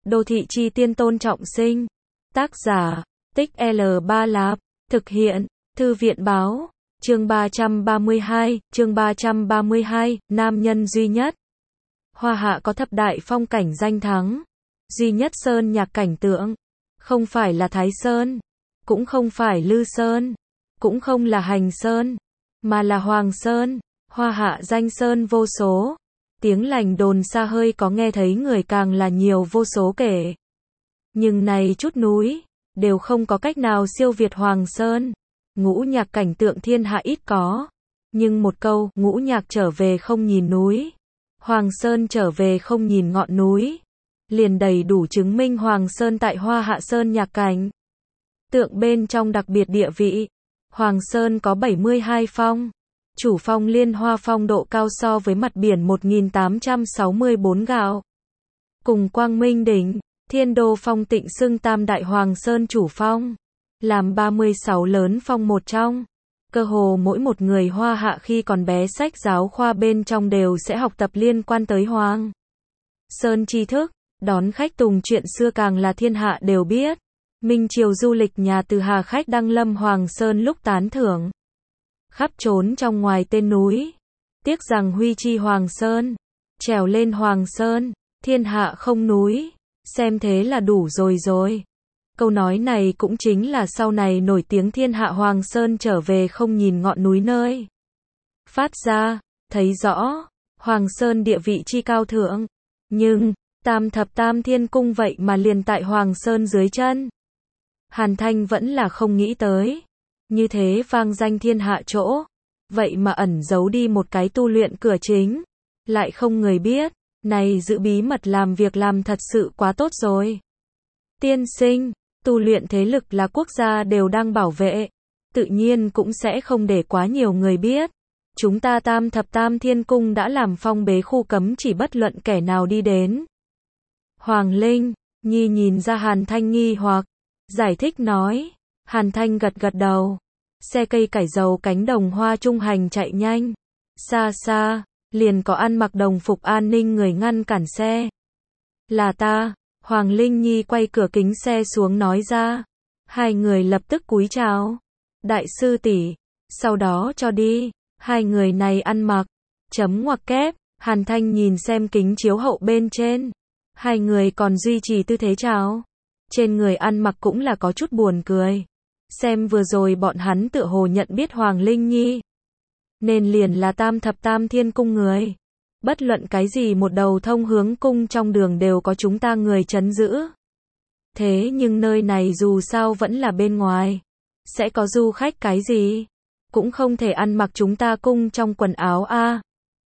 Đô thị chi tiên Tôn Trọng Sinh. Tác giả, Tích L3 Lạp. Thực hiện, Thư viện Báo. Chương 332, nam nhân duy nhất. Hoa Hạ có thập đại phong cảnh danh thắng. Duy nhất sơn nhạc cảnh tượng. Không phải là Thái Sơn, cũng không phải Lư Sơn, cũng không là Hành Sơn, mà là Hoàng Sơn. Hoa Hạ danh sơn vô số. Tiếng lành đồn xa hơi có nghe thấy người càng là nhiều vô số kể. Nhưng này chút núi, đều không có cách nào siêu việt Hoàng Sơn. Ngũ nhạc cảnh tượng thiên hạ ít có. Nhưng một câu, ngũ nhạc trở về không nhìn núi, Hoàng Sơn trở về không nhìn ngọn núi, liền đầy đủ chứng minh Hoàng Sơn tại Hoa Hạ sơn nhạc cảnh tượng bên trong đặc biệt địa vị. Hoàng Sơn có 72 phong. Chủ phong Liên Hoa Phong độ cao so với mặt biển 1864 gạo. Cùng Quang Minh Đỉnh, Thiên Đô Phong Tịnh xưng tam đại Hoàng Sơn chủ phong, làm 36 lớn phong một trong. Cơ hồ mỗi một người Hoa Hạ khi còn bé sách giáo khoa bên trong đều sẽ học tập liên quan tới Hoàng Sơn tri thức. Đón khách tùng chuyện xưa càng là thiên hạ đều biết. Minh triều du lịch nhà Từ Hà khách đăng lâm Hoàng Sơn lúc tán thưởng khắp trốn trong ngoài tên núi. Tiếc rằng huy chi Hoàng Sơn, trèo lên Hoàng Sơn, thiên hạ không núi, xem thế là đủ rồi. Câu nói này cũng chính là sau này nổi tiếng thiên hạ Hoàng Sơn trở về không nhìn ngọn núi nơi phát ra, thấy rõ Hoàng Sơn địa vị chi cao thượng. Nhưng Tam thập tam thiên cung vậy mà liền tại Hoàng Sơn dưới chân. Hàn Thanh vẫn là không nghĩ tới. Như thế vang danh thiên hạ chỗ, vậy mà ẩn giấu đi một cái tu luyện cửa chính, lại không người biết. Này giữ bí mật làm việc làm thật sự quá tốt rồi. Tiên sinh, tu luyện thế lực là quốc gia đều đang bảo vệ, tự nhiên cũng sẽ không để quá nhiều người biết. Chúng ta Tam thập tam thiên cung đã làm phong bế khu cấm chỉ bất luận kẻ nào đi đến. Hoàng Linh Nhi nhìn ra Hàn Thanh nghi hoặc, giải thích nói. Hàn Thanh gật đầu. Xe cây cải dầu cánh đồng hoa trung hành chạy nhanh. Xa xa, liền có ăn mặc đồng phục an ninh người ngăn cản xe. Là ta. Hoàng Linh Nhi quay cửa kính xe xuống nói ra. Hai người lập tức cúi chào. Đại sư tỷ. Sau đó cho đi. Hai người này ăn mặc chấm ngoặc kép. Hàn Thanh nhìn xem kính chiếu hậu bên trên. Hai người còn duy trì tư thế chào. Trên người ăn mặc cũng là có chút buồn cười. Xem vừa rồi bọn hắn tựa hồ nhận biết Hoàng Linh Nhi, nên liền là Tam thập tam thiên cung người. Bất luận cái gì một đầu thông hướng cung trong đường đều có chúng ta người trấn giữ. Thế nhưng nơi này dù sao vẫn là bên ngoài. Sẽ có du khách cái gì? Cũng không thể ăn mặc chúng ta cung trong quần áo a.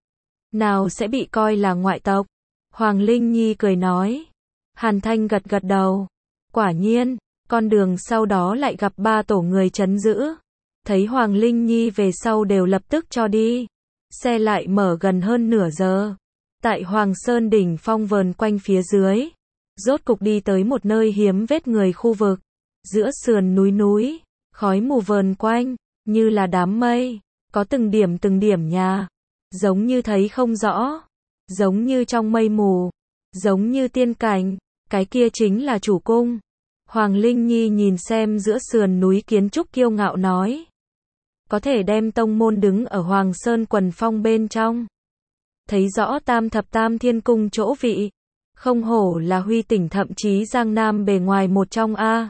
Nào sẽ bị coi là ngoại tộc? Hoàng Linh Nhi cười nói. Hàn Thanh gật đầu. Quả nhiên, con đường sau đó lại gặp ba tổ người trấn giữ. Thấy Hoàng Linh Nhi về sau đều lập tức cho đi. Xe lại mở gần hơn nửa giờ. Tại Hoàng Sơn đỉnh phong vờn quanh phía dưới. Rốt cục đi tới một nơi hiếm vết người khu vực. Giữa sườn núi, khói mù vờn quanh, như là đám mây. Có từng điểm nhà. Giống như thấy không rõ. Giống như trong mây mù. Giống như tiên cảnh. Cái kia chính là chủ cung. Hoàng Linh Nhi nhìn xem giữa sườn núi kiến trúc kiêu ngạo nói. Có thể đem tông môn đứng ở Hoàng Sơn quần phong bên trong. Thấy rõ Tam thập tam thiên cung chỗ vị. Không hổ là huy tỉnh thậm chí Giang Nam bề ngoài một trong a.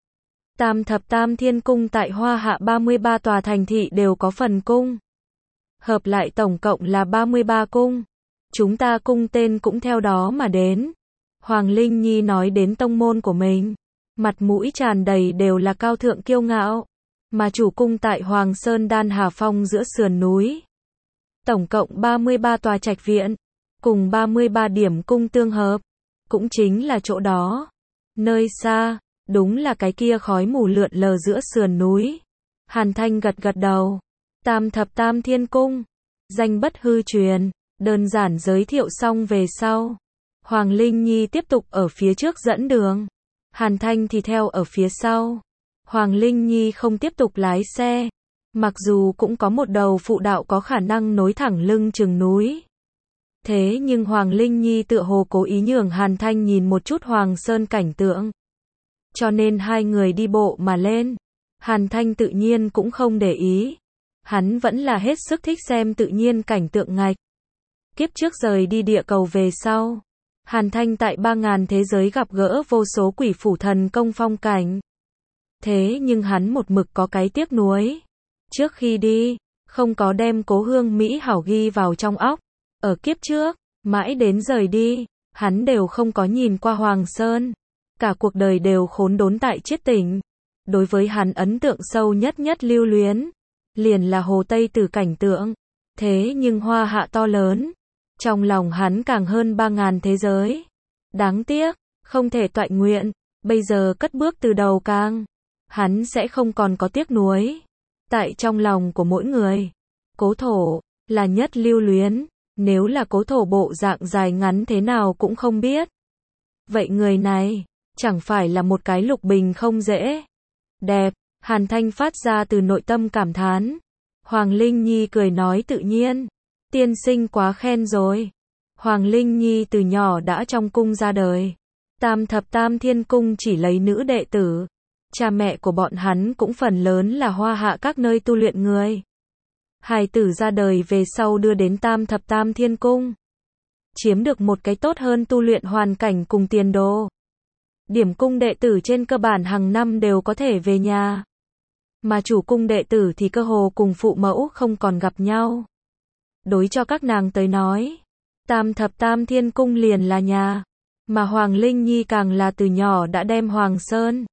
Tam thập tam thiên cung tại Hoa Hạ 33 tòa thành thị đều có phần cung. Hợp lại tổng cộng là 33 cung. Chúng ta cung tên cũng theo đó mà đến. Hoàng Linh Nhi nói đến tông môn của mình. Mặt mũi tràn đầy đều là cao thượng kiêu ngạo. Mà chủ cung tại Hoàng Sơn Đan Hà Phong giữa sườn núi. Tổng cộng 33 tòa trạch viện. Cùng 33 điểm cung tương hợp. Cũng chính là chỗ đó. Nơi xa, đúng là cái kia khói mù lượn lờ giữa sườn núi. Hàn Thanh gật đầu. Tam thập tam thiên cung. Danh bất hư truyền. Đơn giản giới thiệu xong về sau. Hoàng Linh Nhi tiếp tục ở phía trước dẫn đường. Hàn Thanh thì theo ở phía sau. Hoàng Linh Nhi không tiếp tục lái xe. Mặc dù cũng có một đầu phụ đạo có khả năng nối thẳng lưng chừng núi. Thế nhưng Hoàng Linh Nhi tựa hồ cố ý nhường Hàn Thanh nhìn một chút Hoàng Sơn cảnh tượng. Cho nên hai người đi bộ mà lên. Hàn Thanh tự nhiên cũng không để ý. Hắn vẫn là hết sức thích xem tự nhiên cảnh tượng ngạch. Kiếp trước rời đi địa cầu về sau, Hàn Thanh tại 3000 thế giới gặp gỡ vô số quỷ phủ thần công phong cảnh. Thế nhưng hắn một mực có cái tiếc nuối. Trước khi đi, không có đem Cố Hương Mỹ hảo ghi vào trong óc. Ở kiếp trước, mãi đến rời đi, hắn đều không có nhìn qua Hoàng Sơn. Cả cuộc đời đều khốn đốn tại Chiết Tỉnh. Đối với hắn ấn tượng sâu nhất lưu luyến, liền là Hồ Tây Tử cảnh tượng. Thế nhưng Hoa Hạ to lớn, trong lòng hắn càng hơn 3000 thế giới. Đáng tiếc, không thể toại nguyện, bây giờ cất bước từ đầu càng. Hắn sẽ không còn có tiếc nuối. Tại trong lòng của mỗi người, cố thổ là nhất lưu luyến. Nếu là cố thổ bộ dạng dài ngắn thế nào cũng không biết. Vậy người này, chẳng phải là một cái lục bình không dễ. Đẹp, Hàn Thanh phát ra từ nội tâm cảm thán. Hoàng Linh Nhi cười nói tự nhiên. Tiên sinh quá khen rồi. Hoàng Linh Nhi từ nhỏ đã trong cung ra đời. Tam thập tam thiên cung chỉ lấy nữ đệ tử. Cha mẹ của bọn hắn cũng phần lớn là Hoa Hạ các nơi tu luyện người. Hài tử ra đời về sau đưa đến tam thập tam thiên cung. Chiếm được một cái tốt hơn tu luyện hoàn cảnh cùng tiền đồ. Điểm cung đệ tử trên cơ bản hàng năm đều có thể về nhà. Mà chủ cung đệ tử thì cơ hồ cùng phụ mẫu không còn gặp nhau. Đối cho các nàng tới nói, tam thập tam thiên cung liền là nhà. Mà Hoàng Linh Nhi càng là từ nhỏ đã đem Hoàng Sơn,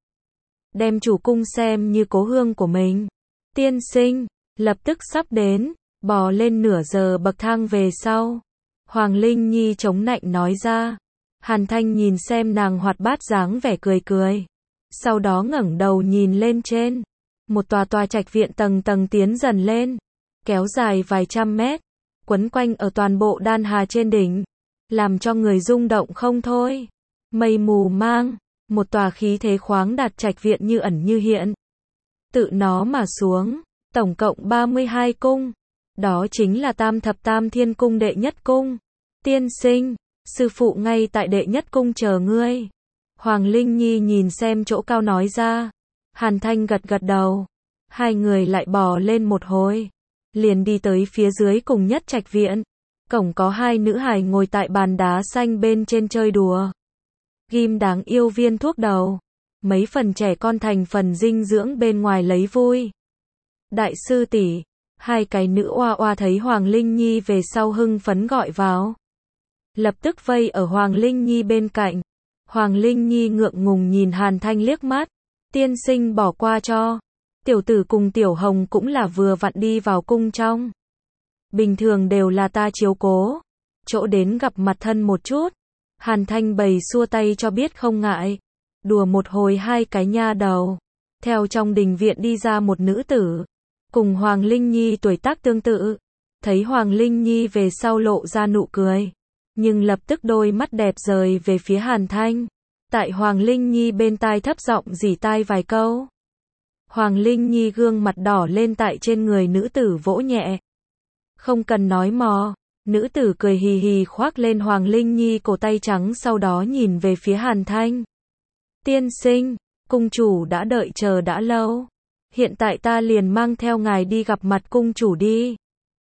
đem chủ cung xem như cố hương của mình. Tiên sinh, lập tức sắp đến, bò lên nửa giờ bậc thang về sau. Hoàng Linh Nhi chống nạnh nói ra. Hàn Thanh nhìn xem nàng hoạt bát dáng vẻ cười cười. Sau đó ngẩng đầu nhìn lên trên. Một tòa trạch viện tầng tầng tiến dần lên. Kéo dài vài trăm mét. Quấn quanh ở toàn bộ đan hà trên đỉnh. Làm cho người rung động không thôi. Mây mù mang. Một tòa khí thế khoáng đạt trạch viện như ẩn như hiện. Tự nó mà xuống. Tổng cộng 32 cung. Đó chính là tam thập tam thiên cung đệ nhất cung. Tiên sinh, sư phụ ngay tại đệ nhất cung chờ ngươi. Hoàng Linh Nhi nhìn xem chỗ cao nói ra. Hàn Thanh gật gật đầu. Hai người lại bò lên một hồi. Liền đi tới phía dưới cùng nhất trạch viện. Cổng có hai nữ hài ngồi tại bàn đá xanh bên trên chơi đùa. Ghim đáng yêu viên thuốc đầu. Mấy phần trẻ con thành phần dinh dưỡng bên ngoài lấy vui. Đại sư tỷ, hai cái nữ oa oa thấy Hoàng Linh Nhi về sau hưng phấn gọi vào. Lập tức vây ở Hoàng Linh Nhi bên cạnh. Hoàng Linh Nhi ngượng ngùng nhìn Hàn Thanh liếc mắt. Tiên sinh bỏ qua cho. Tiểu tử cùng Tiểu Hồng cũng là vừa vặn đi vào cung trong. Bình thường đều là ta chiếu cố. Chỗ đến gặp mặt thân một chút. Hàn Thanh bày xua tay cho biết không ngại. Đùa một hồi hai cái nha đầu. Theo trong đình viện đi ra một nữ tử. Cùng Hoàng Linh Nhi tuổi tác tương tự. Thấy Hoàng Linh Nhi về sau lộ ra nụ cười. Nhưng lập tức đôi mắt đẹp rời về phía Hàn Thanh. Tại Hoàng Linh Nhi bên tai thấp giọng rỉ tai vài câu. Hoàng Linh Nhi gương mặt đỏ lên tại trên người nữ tử vỗ nhẹ. Không cần nói mò. Nữ tử cười hì hì khoác lên Hoàng Linh Nhi cổ tay trắng sau đó nhìn về phía Hàn Thanh. Tiên sinh, cung chủ đã đợi chờ đã lâu. Hiện tại ta liền mang theo ngài đi gặp mặt cung chủ đi.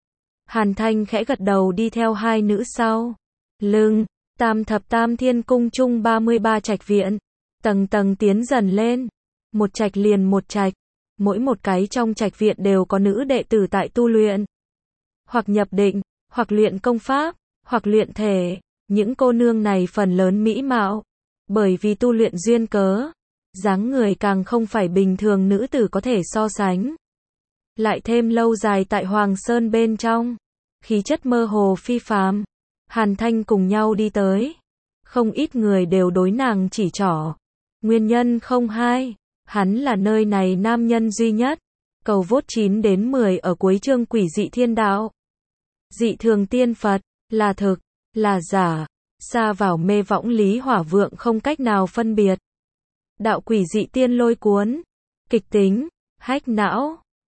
Hàn Thanh khẽ gật đầu đi theo hai nữ sau. Lưng, tam thập tam thiên cung chung 33 trạch viện. Tầng tầng tiến dần lên. Một trạch liền một trạch. Mỗi một cái trong trạch viện đều có nữ đệ tử tại tu luyện. Hoặc nhập định, hoặc luyện công pháp, hoặc luyện thể. Những cô nương này phần lớn mỹ mạo. Bởi vì tu luyện duyên cớ. Dáng người càng không phải bình thường nữ tử có thể so sánh. Lại thêm lâu dài tại Hoàng Sơn bên trong. Khí chất mơ hồ phi phàm. Hàn Thanh cùng nhau đi tới. Không ít người đều đối nàng chỉ trỏ. Nguyên nhân không hai. Hắn là nơi này nam nhân duy nhất. Cầu vốt 9 đến 10 ở cuối chương Quỷ dị thiên đạo. Dị thường tiên Phật, là thực, là giả. Xa vào mê võng lý hỏa vượng không cách nào phân biệt. Đạo quỷ dị tiên lôi cuốn. Kịch tính, hách não.